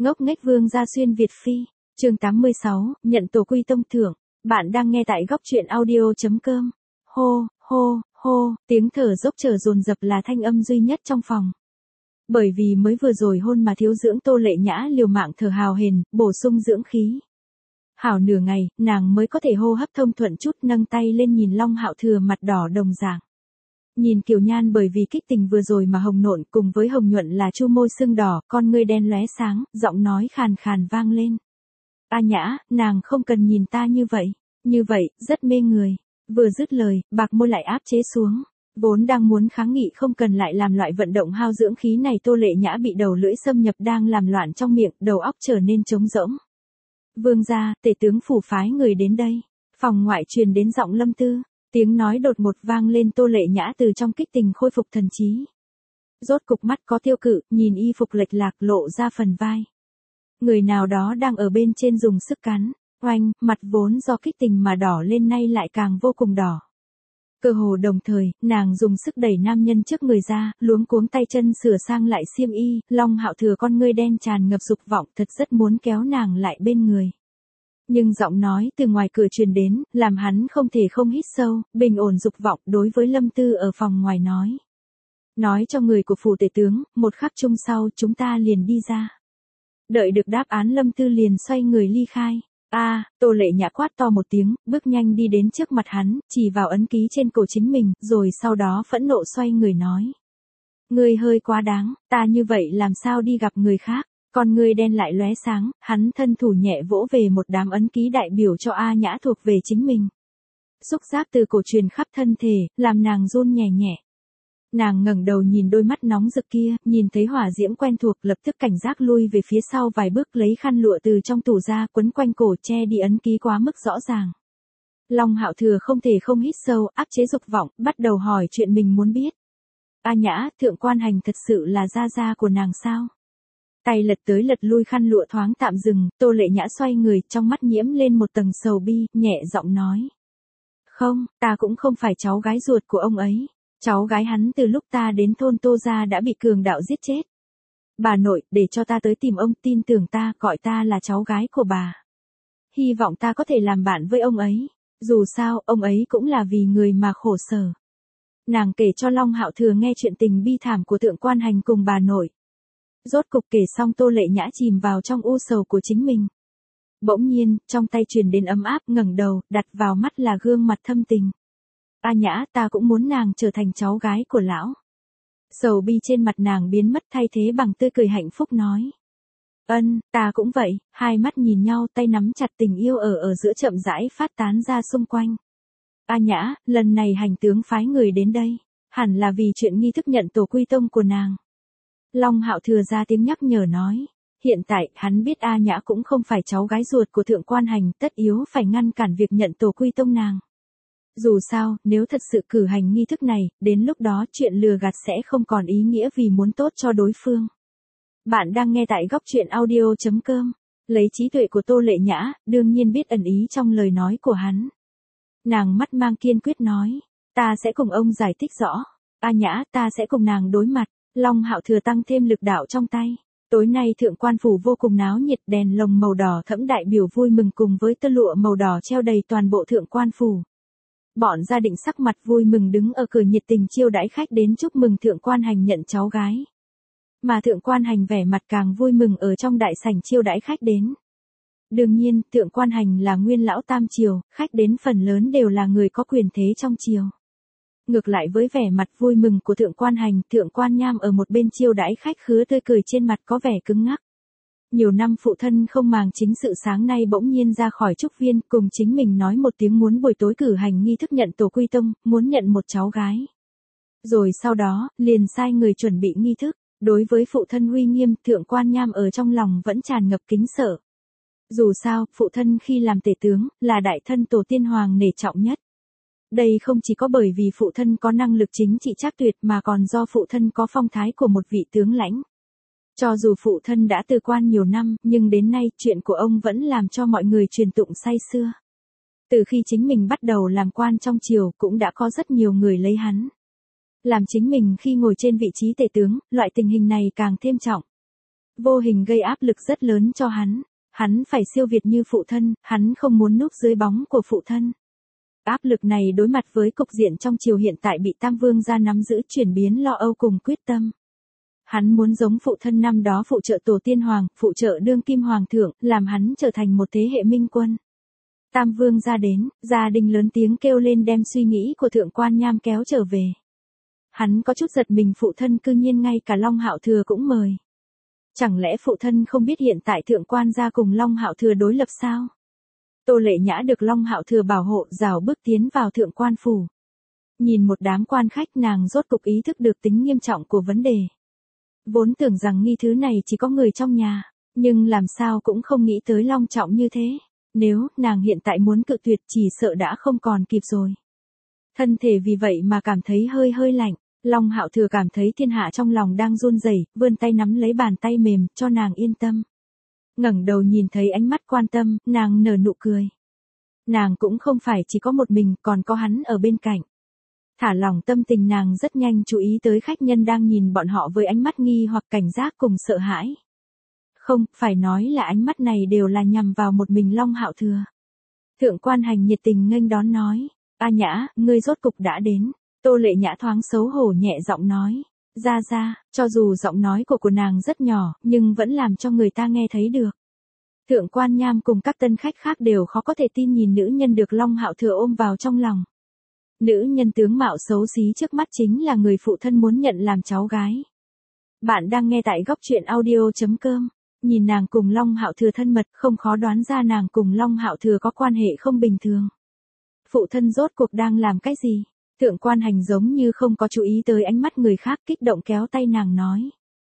Ngốc nghếch vương gia xuyên Việt phi. Chương 86, nhận tổ quy tông thưởng. Bạn đang nghe tại góc truyện audio.com. Hô, hô, hô, tiếng thở dốc trở dồn dập là thanh âm duy nhất trong phòng. Bởi vì mới vừa rồi hôn mà thiếu dưỡng Tô Lệ Nhã liều mạng thở hào hển, bổ sung dưỡng khí. Hảo nửa ngày, nàng mới có thể hô hấp thông thuận chút, nâng tay lên nhìn Long Hạo Thừa mặt đỏ đồng dạng. Nhìn Kiều Nhan bởi vì kích tình vừa rồi mà hồng nộn, cùng với hồng nhuận là chu môi sưng đỏ, con ngươi đen lóe sáng, giọng nói khàn khàn vang lên. A Nhã, nàng không cần nhìn ta như vậy, rất mê người. Vừa dứt lời, bạc môi lại áp chế xuống. Vốn đang muốn kháng nghị không cần lại làm loại vận động hao dưỡng khí này, Tô Lệ Nhã bị đầu lưỡi xâm nhập đang làm loạn trong miệng, đầu óc trở nên trống rỗng. Vương gia, tể tướng phủ phái người đến đây. Phòng ngoại truyền đến giọng Lâm Tư. Tiếng nói đột ngột vang lên, Tô Lệ Nhã từ trong kích tình khôi phục thần trí. Rốt cục mắt có tiêu cự, nhìn y phục lệch lạc lộ ra phần vai. Người nào đó đang ở bên trên dùng sức cắn, oanh, mặt vốn do kích tình mà đỏ lên nay lại càng vô cùng đỏ. Cơ hồ đồng thời, nàng dùng sức đẩy nam nhân trước người ra, luống cuống tay chân sửa sang lại xiêm y, Long Hạo Thừa con ngươi đen tràn ngập dục vọng, thật rất muốn kéo nàng lại bên người. Nhưng giọng nói từ ngoài cửa truyền đến, làm hắn không thể không hít sâu, bình ổn dục vọng, đối với Lâm Tư ở phòng ngoài nói. Nói cho người của phủ tể tướng, một khắc chung sau chúng ta liền đi ra. Đợi được đáp án, Lâm Tư liền xoay người ly khai. Tô Lệ Nhã quát to một tiếng, bước nhanh đi đến trước mặt hắn, chỉ vào ấn ký trên cổ chính mình, rồi sau đó phẫn nộ xoay người nói. Ngươi hơi quá đáng, ta như vậy làm sao đi gặp người khác. Con ngươi đen lại lóe sáng, hắn thân thủ nhẹ vỗ về một đám ấn ký đại biểu cho A Nhã thuộc về chính mình. Xúc giác từ cổ truyền khắp thân thể, làm nàng run nhẹ nhẹ. Nàng ngẩng đầu nhìn đôi mắt nóng rực kia, nhìn thấy hỏa diễm quen thuộc, lập tức cảnh giác lui về phía sau vài bước, lấy khăn lụa từ trong tủ ra quấn quanh cổ che đi ấn ký quá mức rõ ràng. Long Hạo Thừa không thể không hít sâu, áp chế dục vọng, bắt đầu hỏi chuyện mình muốn biết. A Nhã, thượng quan hành thật sự là gia gia của nàng sao? Tay lật tới lật lui khăn lụa thoáng tạm dừng, Tô Lệ Nhã xoay người, trong mắt nhiễm lên một tầng sầu bi, nhẹ giọng nói. Không, ta cũng không phải cháu gái ruột của ông ấy. Cháu gái hắn từ lúc ta đến thôn Tô gia đã bị cường đạo giết chết. Bà nội, để cho ta tới tìm ông, tin tưởng ta, gọi ta là cháu gái của bà. Hy vọng ta có thể làm bạn với ông ấy. Dù sao, ông ấy cũng là vì người mà khổ sở. Nàng kể cho Long Hạo Thừa nghe chuyện tình bi thảm của thượng quan hành cùng bà nội. Rốt cục kể xong, Tô Lệ Nhã chìm vào trong u sầu của chính mình. Bỗng nhiên, trong tay truyền đến ấm áp, ngẩng đầu, đặt vào mắt là gương mặt thâm tình. A Nhã, ta cũng muốn nàng trở thành cháu gái của lão. Sầu bi trên mặt nàng biến mất, thay thế bằng tươi cười hạnh phúc nói. Ta cũng vậy. Hai mắt nhìn nhau, tay nắm chặt, tình yêu ở giữa chậm rãi phát tán ra xung quanh. A Nhã, lần này hành tướng phái người đến đây, hẳn là vì chuyện nghi thức nhận tổ quy tông của nàng. Long Hạo Thừa ra tiếng nhắc nhở nói. Hiện tại, hắn biết A Nhã cũng không phải cháu gái ruột của thượng quan hành, tất yếu phải ngăn cản việc nhận tổ quy tông nàng. Dù sao, nếu thật sự cử hành nghi thức này, đến lúc đó chuyện lừa gạt sẽ không còn ý nghĩa vì muốn tốt cho đối phương. Bạn đang nghe tại góc truyện audio.com. Lấy trí tuệ của Tô Lệ Nhã, đương nhiên biết ẩn ý trong lời nói của hắn. Nàng mắt mang kiên quyết nói. Ta sẽ cùng ông giải thích rõ. A Nhã, ta sẽ cùng nàng đối mặt. Long Hạo Thừa tăng thêm lực đạo trong tay. Tối nay thượng quan phủ vô cùng náo nhiệt, đèn lồng màu đỏ thẫm đại biểu vui mừng cùng với tơ lụa màu đỏ treo đầy toàn bộ thượng quan phủ. Bọn gia đình sắc mặt vui mừng đứng ở cửa nhiệt tình chiêu đãi khách đến chúc mừng thượng quan hành nhận cháu gái. Mà thượng quan hành vẻ mặt càng vui mừng ở trong đại sảnh chiêu đãi khách đến. Đương nhiên, thượng quan hành là nguyên lão tam triều, khách đến phần lớn đều là người có quyền thế trong triều. Ngược lại với vẻ mặt vui mừng của thượng quan hành, thượng quan nham ở một bên chiêu đãi khách khứa tươi cười trên mặt có vẻ cứng ngắc. Nhiều năm phụ thân không màng chính sự, sáng nay bỗng nhiên ra khỏi trúc viên, cùng chính mình nói một tiếng muốn buổi tối cử hành nghi thức nhận tổ quy tông, muốn nhận một cháu gái. Rồi sau đó, liền sai người chuẩn bị nghi thức. Đối với phụ thân uy nghiêm, thượng quan nham ở trong lòng vẫn tràn ngập kính sợ. Dù sao, phụ thân khi làm tể tướng, là đại thân tổ tiên hoàng nể trọng nhất. Đây không chỉ có bởi vì phụ thân có năng lực chính trị trác tuyệt, mà còn do phụ thân có phong thái của một vị tướng lãnh. Cho dù phụ thân đã từ quan nhiều năm, nhưng đến nay chuyện của ông vẫn làm cho mọi người truyền tụng say sưa. Từ khi chính mình bắt đầu làm quan trong triều, cũng đã có rất nhiều người lấy hắn làm chính mình khi ngồi trên vị trí tể tướng, loại tình hình này càng thêm trọng. vô hình gây áp lực rất lớn cho hắn. Hắn phải siêu việt như phụ thân, hắn không muốn núp dưới bóng của phụ thân. Áp lực này đối mặt với cục diện trong triều hiện tại bị Tam Vương gia nắm giữ chuyển biến lo âu cùng quyết tâm. Hắn muốn giống phụ thân năm đó phụ trợ tổ tiên hoàng, phụ trợ đương kim hoàng thượng, làm hắn trở thành một thế hệ minh quân. Tam Vương gia đến, gia đình lớn tiếng kêu lên đem suy nghĩ của Thượng Quan Nham kéo trở về. Hắn có chút giật mình, phụ thân cư nhiên ngay cả Long Hạo Thừa cũng mời. Chẳng lẽ phụ thân không biết hiện tại Thượng Quan gia cùng Long Hạo Thừa đối lập sao? Tô Lệ Nhã được Long Hạo Thừa bảo hộ, rảo bước tiến vào Thượng Quan phủ. Nhìn một đám quan khách, nàng rốt cục ý thức được tính nghiêm trọng của vấn đề. Vốn tưởng rằng nghi thứ này chỉ có người trong nhà, nhưng làm sao cũng không nghĩ tới long trọng như thế. Nếu nàng hiện tại muốn cự tuyệt chỉ sợ đã không còn kịp rồi. Thân thể vì vậy mà cảm thấy hơi hơi lạnh. Long Hạo Thừa cảm thấy thiên hạ trong lòng đang run rẩy, vươn tay nắm lấy bàn tay mềm, cho nàng yên tâm. Ngẩng đầu nhìn thấy ánh mắt quan tâm, nàng nở nụ cười. Nàng cũng không phải chỉ có một mình, còn có hắn ở bên cạnh. Thả lỏng tâm tình, nàng rất nhanh chú ý tới khách nhân đang nhìn bọn họ với ánh mắt nghi hoặc cảnh giác cùng sợ hãi. Không, phải nói là ánh mắt này đều là nhằm vào một mình Long Hạo Thừa. Thượng Quan Hành nhiệt tình nghênh đón nói, A Nhã, ngươi rốt cục đã đến. Tô Lệ Nhã thoáng xấu hổ nhẹ giọng nói, ra, cho dù giọng nói của nàng rất nhỏ, nhưng vẫn làm cho người ta nghe thấy được. Thượng Quan Nham cùng các tân khách khác đều khó có thể tin nhìn nữ nhân được Long Hạo Thừa ôm vào trong lòng. Nữ nhân tướng mạo xấu xí trước mắt chính là người phụ thân muốn nhận làm cháu gái. Bạn đang nghe tại góc truyện audio.com. Nhìn nàng cùng Long Hạo Thừa thân mật, không khó đoán ra nàng cùng Long Hạo Thừa có quan hệ không bình thường. Phụ thân rốt cuộc đang làm cái gì? Thượng Quan Hành giống như không có chú ý tới ánh mắt người khác, kích động kéo tay nàng nói.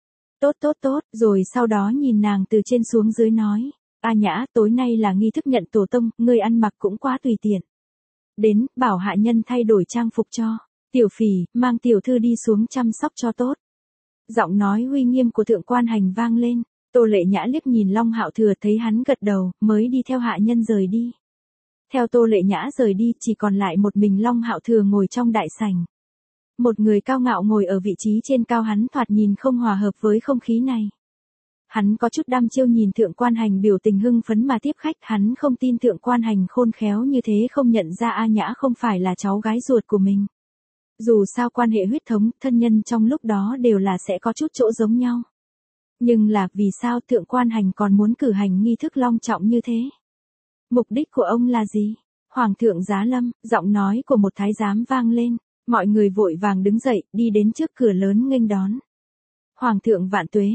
Tốt, rồi sau đó nhìn nàng từ trên xuống dưới nói. A Nhã, tối nay là nghi thức nhận tổ tông, ngươi ăn mặc cũng quá tùy tiện. Đến, bảo hạ nhân thay đổi trang phục cho. Tiểu Phỉ, mang tiểu thư đi xuống chăm sóc cho tốt. Giọng nói uy nghiêm của Thượng Quan Hành vang lên. Tô Lệ Nhã liếc nhìn Long Hạo Thừa, thấy hắn gật đầu, mới đi theo hạ nhân rời đi. Theo Tô Lệ Nhã rời đi, chỉ còn lại một mình Long Hạo Thừa ngồi trong đại sảnh. Một người cao ngạo ngồi ở vị trí trên cao, hắn thoạt nhìn không hòa hợp với không khí này. Hắn có chút đăm chiêu nhìn Thượng Quan Hành biểu tình hưng phấn mà tiếp khách, hắn không tin Thượng Quan Hành khôn khéo như thế không nhận ra A Nhã không phải là cháu gái ruột của mình. Dù sao quan hệ huyết thống, thân nhân trong lúc đó đều là sẽ có chút chỗ giống nhau. Nhưng là, vì sao Thượng Quan Hành còn muốn cử hành nghi thức long trọng như thế? Mục đích của ông là gì? Hoàng thượng giá lâm, giọng nói của một thái giám vang lên, mọi người vội vàng đứng dậy, đi đến trước cửa lớn nghênh đón. Hoàng thượng vạn tuế,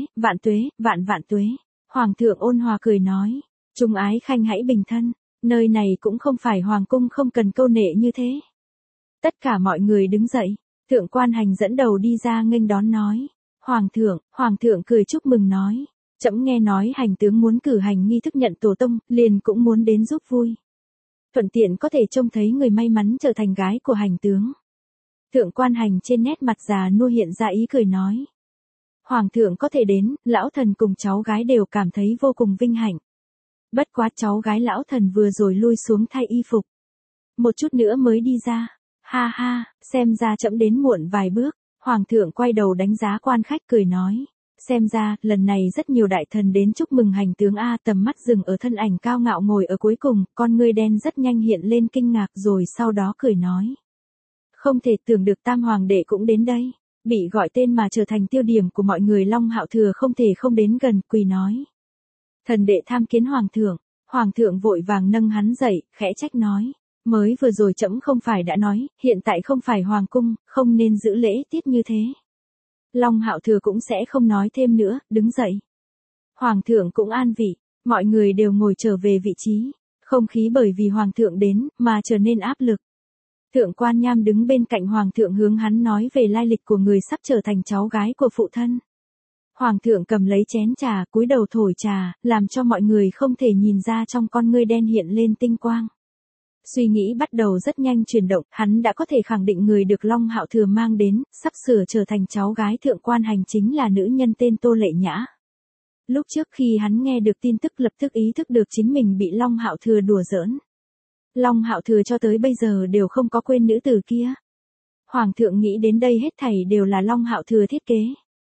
vạn tuế. Hoàng thượng ôn hòa cười nói, trung ái khanh hãy bình thân, nơi này cũng không phải hoàng cung, không cần câu nệ như thế. Tất cả mọi người đứng dậy, Thượng Quan Hành dẫn đầu đi ra nghênh đón nói, Hoàng thượng cười chúc mừng nói, trẫm nghe nói Hành tướng muốn cử hành nghi thức nhận tổ tông, liền cũng muốn đến giúp vui. Thuận tiện có thể trông thấy người may mắn trở thành gái của Hành tướng. Thượng Quan Hành trên nét mặt già nua hiện ra ý cười nói. Hoàng thượng có thể đến, lão thần cùng cháu gái đều cảm thấy vô cùng vinh hạnh. Bất quá cháu gái lão thần vừa rồi lui xuống thay y phục. Một chút nữa mới đi ra. Ha ha, xem ra trẫm đến muộn vài bước. Hoàng thượng quay đầu đánh giá quan khách cười nói. Xem ra, lần này rất nhiều đại thần đến chúc mừng Hành tướng A. Tầm mắt dừng ở thân ảnh cao ngạo ngồi ở cuối cùng, con ngươi đen rất nhanh hiện lên kinh ngạc, rồi sau đó cười nói. Không thể tưởng được Tam Hoàng đệ cũng đến đây. Bị gọi tên mà trở thành tiêu điểm của mọi người, Long Hạo Thừa không thể không đến gần, quỳ nói. Thần đệ tham kiến Hoàng thượng vội vàng nâng hắn dậy, khẽ trách nói. Mới vừa rồi trẫm không phải đã nói, hiện tại không phải hoàng cung, không nên giữ lễ tiết như thế. Long Hạo Thừa cũng sẽ không nói thêm nữa, đứng dậy. Hoàng thượng cũng an vị, mọi người đều ngồi trở về vị trí. Không khí bởi vì hoàng thượng đến, mà trở nên áp lực. Thượng Quan Nham đứng bên cạnh hoàng thượng hướng hắn nói về lai lịch của người sắp trở thành cháu gái của phụ thân. Hoàng thượng cầm lấy chén trà, cúi đầu thổi trà, làm cho mọi người không thể nhìn ra trong con ngươi đen hiện lên tinh quang. Suy nghĩ bắt đầu rất nhanh chuyển động, hắn đã có thể khẳng định người được Long Hạo Thừa mang đến, sắp sửa trở thành cháu gái Thượng Quan Hành chính là nữ nhân tên Tô Lệ Nhã. Lúc trước khi hắn nghe được tin tức lập tức ý thức được chính mình bị Long Hạo Thừa đùa giỡn. Long Hạo Thừa cho tới bây giờ đều không có quên nữ tử kia. Hoàng thượng nghĩ đến đây hết thảy đều là Long Hạo Thừa thiết kế.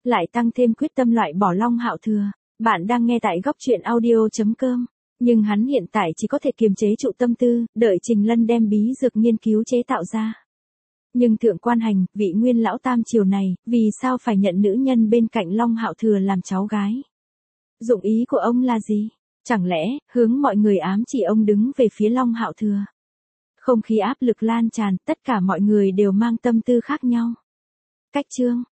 lại tăng thêm quyết tâm loại bỏ Long Hạo Thừa. Bạn đang nghe tại góc truyện audio.com. Nhưng hắn hiện tại chỉ có thể kiềm chế trụ tâm tư, đợi Trình Lân đem bí dược nghiên cứu chế tạo ra. Nhưng thượng quan hành, vị nguyên lão tam triều này, vì sao phải nhận nữ nhân bên cạnh Long Hạo Thừa làm cháu gái? Dụng ý của ông là gì? Chẳng lẽ, hướng mọi người ám chỉ ông đứng về phía Long Hạo Thừa? Không khí áp lực lan tràn, tất cả mọi người đều mang tâm tư khác nhau. Cách chương